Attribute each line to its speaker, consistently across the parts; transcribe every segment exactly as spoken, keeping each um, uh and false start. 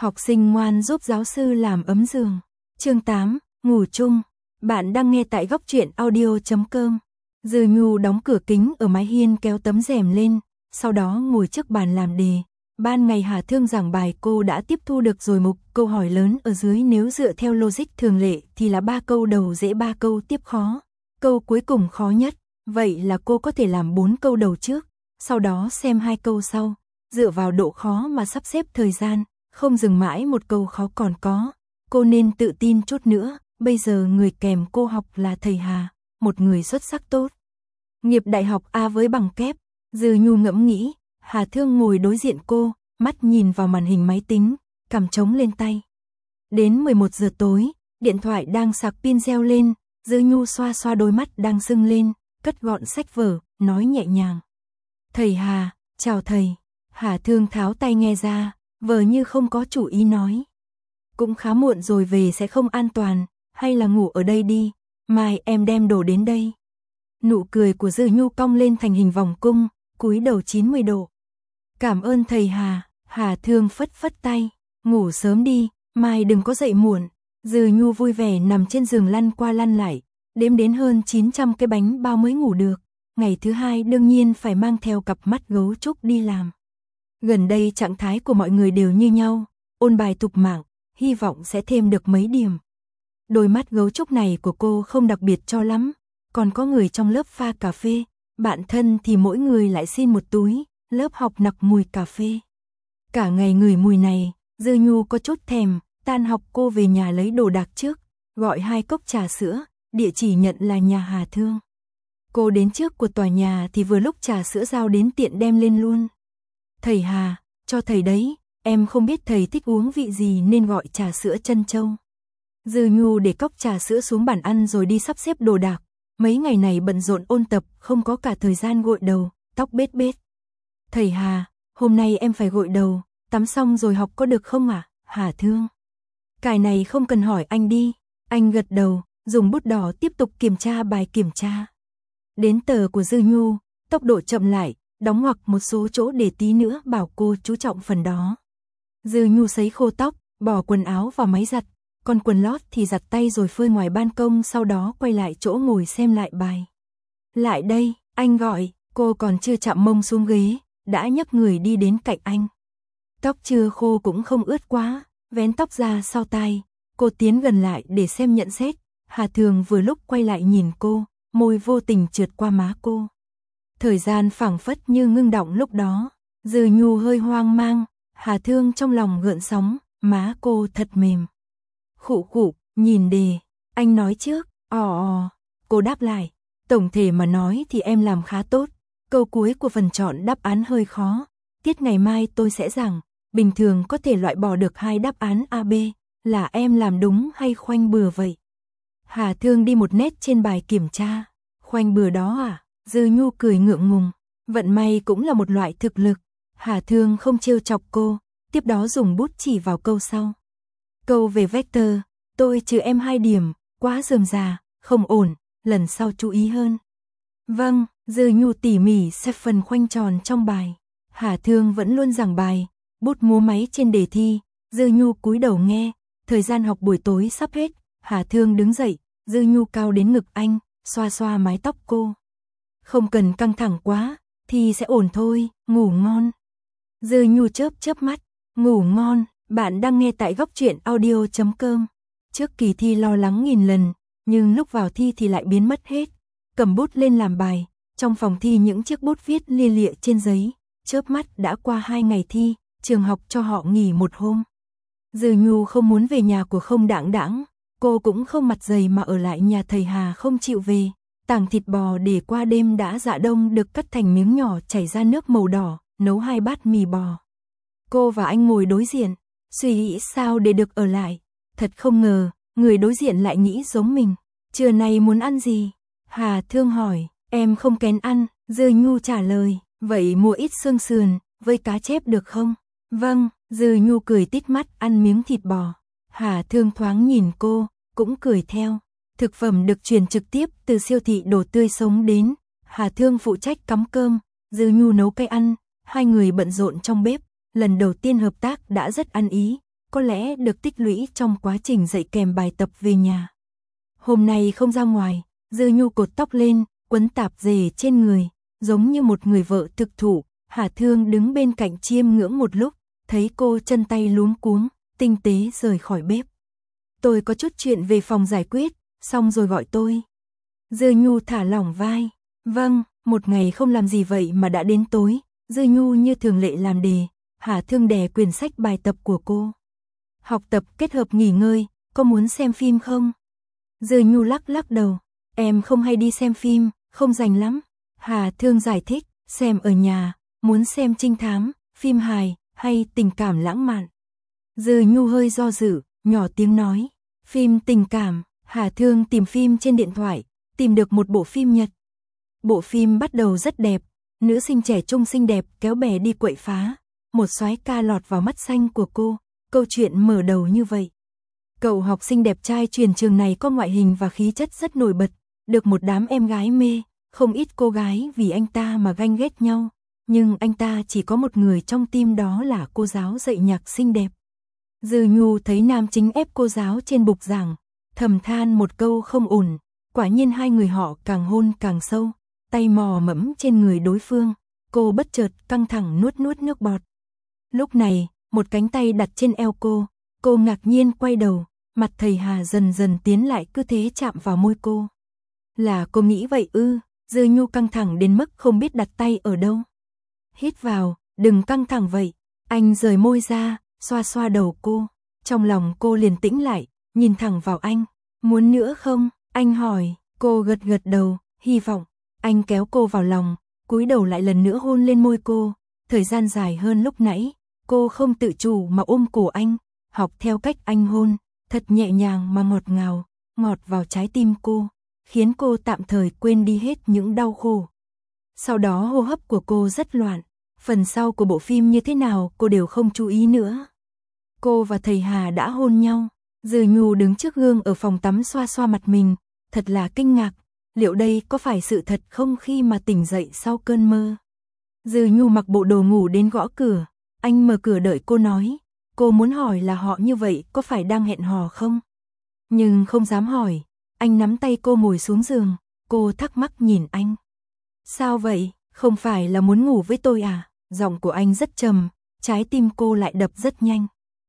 Speaker 1: Học sinh ngoan giúp giáo sư làm ấm giường. Chương tám, ngủ chung. Bạn đang nghe tại góc truyện audio chấm com. Dư Nhu đóng cửa kính ở mái hiên, kéo tấm rèm lên, sau đó ngồi trước bàn làm đề. Ban ngày Hà Thương giảng bài cô đã tiếp thu được rồi. Mục câu hỏi lớn ở dưới nếu dựa theo logic thường lệ thì là ba câu đầu dễ, ba câu tiếp khó. Câu cuối cùng khó nhất, vậy là cô có thể làm bốn câu đầu trước, sau đó xem hai câu sau, dựa vào độ khó mà sắp xếp thời gian, không dừng mãi một câu khó còn có. Cô nên tự tin chút nữa, bây giờ người kèm cô học là thầy Hà, một người xuất sắc tốt nghiệp đại học A với bằng kép. Dư Nhu ngẫm nghĩ. Hà Thương ngồi đối diện cô, mắt nhìn vào màn hình máy tính, cằm trống lên tay. Đến mười một giờ tối, điện thoại đang sạc pin reo lên, Dư Nhu xoa xoa đôi mắt đang sưng lên, cất gọn sách vở, nói nhẹ nhàng. Thầy Hà, chào thầy. Hà Thương tháo tai nghe ra, vờ như không có chủ ý nói. Cũng khá muộn rồi, về sẽ không an toàn, hay là ngủ ở đây đi, mai em đem đồ đến đây. Nụ cười của Dư Nhu cong lên thành hình vòng cung, cúi đầu chín mươi độ. Cảm ơn thầy Hà. Hà Thương phất phất tay, ngủ sớm đi, mai đừng có dậy muộn. Dư Nhu vui vẻ nằm trên giường lăn qua lăn lại, đếm đến hơn chín trăm cái bánh bao mới ngủ được. Ngày thứ hai đương nhiên phải mang theo cặp mắt gấu trúc đi làm. Gần đây trạng thái của mọi người đều như nhau, ôn bài tục mạng, hy vọng sẽ thêm được mấy điểm. Đôi mắt gấu trúc này của cô không đặc biệt cho lắm, còn có người trong lớp pha cà phê, bạn thân thì mỗi người lại xin một túi, lớp học nặc mùi cà phê. Cả ngày ngửi mùi này, Dư Nhu có chút thèm, tan học cô về nhà lấy đồ đạc trước, gọi hai cốc trà sữa, địa chỉ nhận là nhà Hà Thương. Cô đến trước của tòa nhà thì vừa lúc trà sữa giao đến tiện đem lên luôn. Thầy Hà, cho thầy đấy, em không biết thầy thích uống vị gì nên gọi trà sữa trân châu. Dư Nhu để cốc trà sữa xuống bàn ăn rồi đi sắp xếp đồ đạc. Mấy ngày này bận rộn ôn tập, không có cả thời gian gội đầu, tóc bết bết. Thầy Hà, hôm nay em phải gội đầu, tắm xong rồi học có được không ạ? À? Hà Thương. Cái này không cần hỏi anh đi. Anh gật đầu, dùng bút đỏ tiếp tục kiểm tra bài kiểm tra. Đến tờ của Dư Nhu, tốc độ chậm lại, đóng ngoặc một số chỗ để tí nữa bảo cô chú trọng phần đó. Dư Nhu sấy khô tóc, bỏ quần áo vào máy giặt, còn quần lót thì giặt tay rồi phơi ngoài ban công, sau đó quay lại chỗ ngồi xem lại bài. Lại đây, anh gọi, cô còn chưa chạm mông xuống ghế, đã nhấc người đi đến cạnh anh. Tóc chưa khô cũng không ướt quá, vén tóc ra sau tai, cô tiến gần lại để xem nhận xét. Hà Thường vừa lúc quay lại nhìn cô, môi vô tình trượt qua má cô. Thời gian phảng phất như ngưng đọng lúc đó, Dư Nhu hơi hoang mang, Hà Thương trong lòng gợn sóng, má cô thật mềm. Khụ khụ, nhìn đề, anh nói trước, ò ò, cô đáp lại, tổng thể mà nói thì em làm khá tốt, câu cuối của phần chọn đáp án hơi khó, tiết ngày mai tôi sẽ giảng, bình thường có thể loại bỏ được hai đáp án A B, là em làm đúng hay khoanh bừa vậy? Hà Thương đi một nét trên bài kiểm tra, khoanh bừa đó à? Dư Nhu cười ngượng ngùng, vận may cũng là một loại thực lực. Hà Thương không trêu chọc cô, tiếp đó dùng bút chỉ vào câu sau. Câu về vector, tôi trừ em hai điểm, quá rườm rà, không ổn, lần sau chú ý hơn. Vâng, Dư Nhu tỉ mỉ xếp phần khoanh tròn trong bài. Hà Thương vẫn luôn giảng bài, bút múa máy trên đề thi, Dư Nhu cúi đầu nghe, thời gian học buổi tối sắp hết, Hà Thương đứng dậy, Dư Nhu cao đến ngực anh, xoa xoa mái tóc cô. Không cần căng thẳng quá, thì sẽ ổn thôi, ngủ ngon. Dư Nhu chớp chớp mắt, ngủ ngon. Bạn đang nghe tại góc truyện audio chấm com. Trước kỳ thi lo lắng nghìn lần, nhưng lúc vào thi thì lại biến mất hết. Cầm bút lên làm bài, trong phòng thi những chiếc bút viết lia lịa trên giấy. Chớp mắt đã qua hai ngày thi, trường học cho họ nghỉ một hôm. Dư Nhu không muốn về nhà của Không Đãng Đãng, cô cũng không mặt dày mà ở lại nhà thầy Hà không chịu về. Tảng thịt bò để qua đêm đã dạ đông được cắt thành miếng nhỏ chảy ra nước màu đỏ, nấu hai bát mì bò. Cô và anh ngồi đối diện, suy nghĩ sao để được ở lại. Thật không ngờ, người đối diện lại nghĩ giống mình. Trưa nay muốn ăn gì? Hà Thương hỏi, em không kén ăn. Dư Nhu trả lời, vậy mua ít xương sườn, với cá chép được không? Vâng, Dư Nhu cười tít mắt ăn miếng thịt bò. Hà Thương thoáng nhìn cô, cũng cười theo. Thực phẩm được truyền trực tiếp từ siêu thị đồ tươi sống đến. Hà Thương phụ trách cắm cơm, Dư Nhu nấu cây ăn. Hai người bận rộn trong bếp, lần đầu tiên hợp tác đã rất ăn ý. có lẽ được tích lũy trong quá trình dạy kèm bài tập về nhà. Hôm nay không ra ngoài, Dư Nhu cột tóc lên, quấn tạp dề trên người, giống như một người vợ thực thụ. Hà Thương đứng bên cạnh chiêm ngưỡng một lúc, thấy cô chân tay luống cuống, tinh tế rời khỏi bếp. Tôi có chút chuyện về phòng giải quyết, xong rồi gọi tôi. Dư Nhu thả lỏng vai. Vâng, một ngày không làm gì vậy mà đã đến tối. Dư Nhu như thường lệ làm đề. Hà Thương đè quyển sách bài tập của cô. Học tập kết hợp nghỉ ngơi, có muốn xem phim không? Dư Nhu lắc lắc đầu. Em không hay đi xem phim, không rành lắm. Hà Thương giải thích, xem ở nhà, muốn xem trinh thám, phim hài, hay tình cảm lãng mạn. Dư Nhu hơi do dự, nhỏ tiếng nói. Phim tình cảm. Hà Thương tìm phim trên điện thoại, tìm được một bộ phim Nhật. Bộ phim bắt đầu rất đẹp, nữ sinh trẻ trung xinh đẹp kéo bè đi quậy phá, một soái ca lọt vào mắt xanh của cô, câu chuyện mở đầu như vậy. Cậu học sinh đẹp trai truyền trường này có ngoại hình và khí chất rất nổi bật, được một đám em gái mê, không ít cô gái vì anh ta mà ganh ghét nhau, nhưng anh ta chỉ có một người trong tim, đó là cô giáo dạy nhạc xinh đẹp. Dư Nhu thấy nam chính ép cô giáo trên bục giảng, thầm than một câu không ổn, quả nhiên hai người họ càng hôn càng sâu, tay mò mẫm trên người đối phương, cô bất chợt căng thẳng nuốt nuốt nước bọt. Lúc này, một cánh tay đặt trên eo cô, cô ngạc nhiên quay đầu, mặt thầy Hà dần dần tiến lại cứ thế chạm vào môi cô. Là cô nghĩ vậy ư? Dư Nhu căng thẳng đến mức không biết đặt tay ở đâu. Hít vào, đừng căng thẳng vậy. Anh rời môi ra, xoa xoa đầu cô. Trong lòng cô liền tĩnh lại, nhìn thẳng vào anh. Muốn nữa không? Anh hỏi. Cô gật gật đầu, hy vọng. Anh kéo cô vào lòng, cúi đầu lại lần nữa hôn lên môi cô. Thời gian dài hơn lúc nãy, cô không tự chủ mà ôm cổ anh, học theo cách anh hôn, thật nhẹ nhàng mà ngọt ngào, ngọt vào trái tim cô, khiến cô tạm thời quên đi hết những đau khổ. Sau đó hô hấp của cô rất loạn, phần sau của bộ phim như thế nào cô đều không chú ý nữa. Cô và thầy Hà đã hôn nhau, Dư Nhu đứng trước gương ở phòng tắm xoa xoa mặt mình, thật là kinh ngạc, liệu đây có phải sự thật không khi mà tỉnh dậy sau cơn mơ. Dư Nhu mặc bộ đồ ngủ đến gõ cửa, anh mở cửa đợi cô nói, cô muốn hỏi là họ như vậy có phải đang hẹn hò không? Nhưng không dám hỏi, anh nắm tay cô ngồi xuống giường, cô thắc mắc nhìn anh. Sao vậy, không phải là muốn ngủ với tôi à? Giọng của anh rất trầm, trái tim cô lại đập rất nhanh.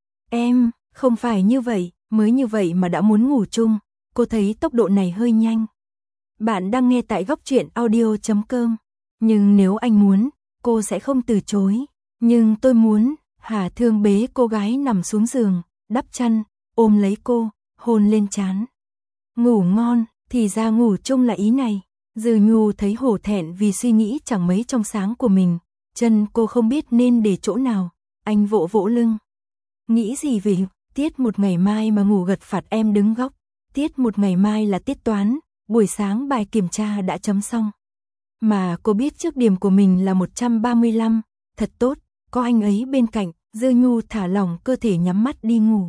Speaker 1: Em, không phải như vậy, mới như vậy mà đã muốn ngủ chung, cô thấy tốc độ này hơi nhanh. Bạn đang nghe tại góc truyện audio chấm com, nhưng nếu anh muốn, cô sẽ không từ chối. Nhưng tôi muốn. Hà Thương bế cô gái nằm xuống giường, đắp chăn, ôm lấy cô, hôn lên trán. Ngủ ngon, thì ra ngủ chung là ý này. Dư Nhu thấy hổ thẹn vì suy nghĩ chẳng mấy trong sáng của mình, chân cô không biết nên để chỗ nào, anh vỗ vỗ lưng. Nghĩ gì vậy? Tiết một ngày mai mà ngủ gật phạt em đứng góc, tiết một ngày mai là tiết toán, buổi sáng bài kiểm tra đã chấm xong. Mà cô biết trước điểm của mình là một trăm ba mươi lăm, thật tốt, có anh ấy bên cạnh. Dư Nhu thả lỏng cơ thể nhắm mắt đi ngủ.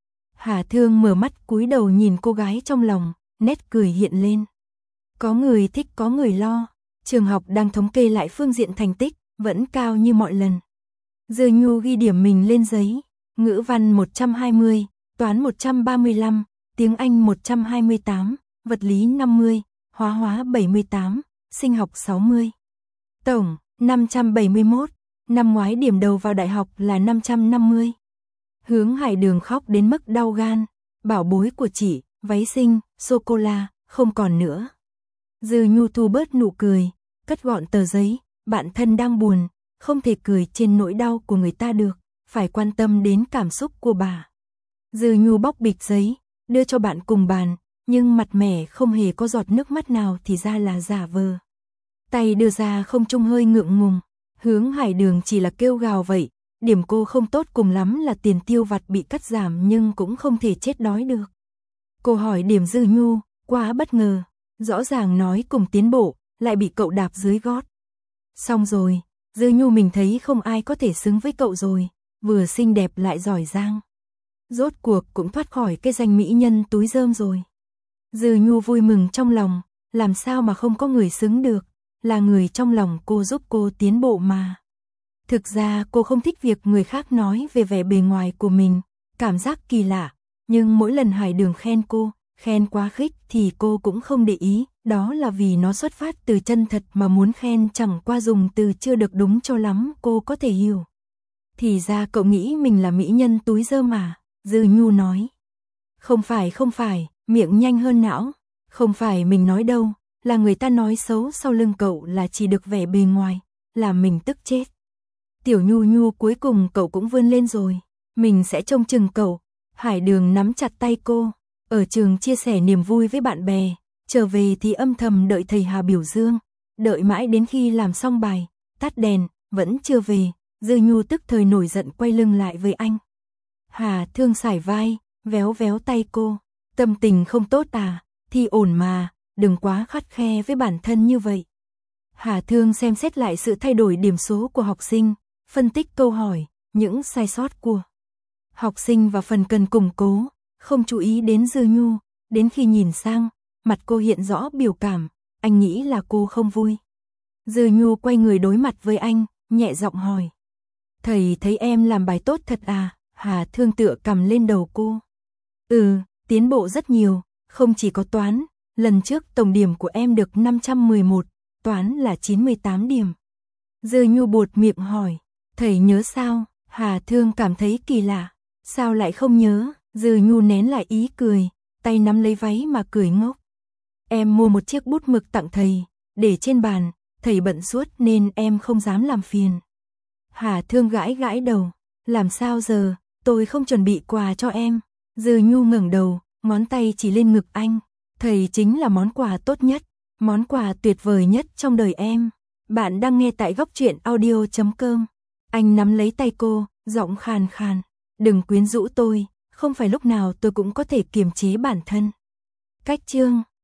Speaker 1: Hà Thương mở mắt cúi đầu nhìn cô gái trong lòng, nét cười hiện lên. Có người thích có người lo, trường học đang thống kê lại phương diện thành tích, vẫn cao như mọi lần. Dư Nhu ghi điểm mình lên giấy, ngữ văn một trăm hai mươi, toán một trăm ba mươi lăm, tiếng Anh một trăm hai mươi tám, vật lý năm mươi, hóa hóa bảy mươi tám, sinh học sáu mươi. Tổng, năm trăm bảy mươi mốt. Năm ngoái điểm đầu vào đại học là năm trăm năm mươi. Hướng Hải Đường khóc đến mức đau gan, bảo bối của chị, váy xinh, sô-cô-la, không còn nữa. Dư Nhu thu bớt nụ cười, cất gọn tờ giấy, bạn thân đang buồn, không thể cười trên nỗi đau của người ta được, phải quan tâm đến cảm xúc của bà. Dư Nhu bóc bịch giấy, đưa cho bạn cùng bàn, nhưng mặt mẻ không hề có giọt nước mắt nào thì ra là giả vờ. Tay đưa ra không trung hơi ngượng ngùng. Hướng Hải Đường chỉ là kêu gào vậy, điểm cô không tốt cùng lắm là tiền tiêu vặt bị cắt giảm nhưng cũng không thể chết đói được. Cô hỏi điểm Dư Nhu, quá bất ngờ, rõ ràng nói cùng tiến bộ, lại bị cậu đạp dưới gót. Xong rồi, Dư Nhu mình thấy không ai có thể xứng với cậu rồi, vừa xinh đẹp lại giỏi giang. Rốt cuộc cũng thoát khỏi cái danh mỹ nhân túi rơm rồi. Dư Nhu vui mừng trong lòng, làm sao mà không có người xứng được. Là người trong lòng cô giúp cô tiến bộ mà. Thực ra cô không thích việc người khác nói về vẻ bề ngoài của mình, cảm giác kỳ lạ, nhưng mỗi lần Hải Đường khen cô, khen quá khích thì cô cũng không để ý, đó là vì nó xuất phát từ chân thật mà muốn khen chẳng qua dùng từ chưa được đúng cho lắm cô có thể hiểu. Thì ra cậu nghĩ mình là mỹ nhân túi dơ mà, Dư Nhu nói. Không phải không phải, miệng nhanh hơn não, không phải mình nói đâu, là người ta nói xấu sau lưng cậu là chỉ được vẻ bề ngoài, làm mình tức chết. Tiểu Nhu Nhu cuối cùng cậu cũng vươn lên rồi, mình sẽ trông chừng cậu. Hải Đường nắm chặt tay cô, ở trường chia sẻ niềm vui với bạn bè, trở về thì âm thầm đợi thầy Hà biểu dương, đợi mãi đến khi làm xong bài, tắt đèn, vẫn chưa về, Dư Nhu tức thời nổi giận quay lưng lại với anh. Hà Thương sải vai, véo véo tay cô, tâm tình không tốt à, thì ổn mà, đừng quá khắt khe với bản thân như vậy. Hà Thương xem xét lại sự thay đổi điểm số của học sinh, phân tích câu hỏi, những sai sót của học sinh và phần cần củng cố, không chú ý đến Dư Nhu, đến khi nhìn sang, mặt cô hiện rõ biểu cảm, anh nghĩ là cô không vui. Dư Nhu quay người đối mặt với anh, nhẹ giọng hỏi. Thầy thấy em làm bài tốt thật à? Hà Thương tựa cầm lên đầu cô. Ừ, tiến bộ rất nhiều, không chỉ có toán, lần trước tổng điểm của em được năm trăm mười một, toán là chín mươi tám điểm. Dư Nhu buột miệng hỏi, thầy nhớ sao? Hà Thương cảm thấy kỳ lạ, sao lại không nhớ? Dư Nhu nén lại ý cười, tay nắm lấy váy mà cười ngốc. Em mua một chiếc bút mực tặng thầy, để trên bàn, thầy bận suốt nên em không dám làm phiền. Hà Thương gãi gãi đầu, làm sao giờ, tôi không chuẩn bị quà cho em. Dư Nhu ngẩng đầu, ngón tay chỉ lên ngực anh, thầy chính là món quà tốt nhất, món quà tuyệt vời nhất trong đời em. Bạn đang nghe tại góc truyện audio chấm com. Anh nắm lấy tay cô, giọng khàn khàn, đừng quyến rũ tôi, không phải lúc nào tôi cũng có thể kiềm chế bản thân. Cách chương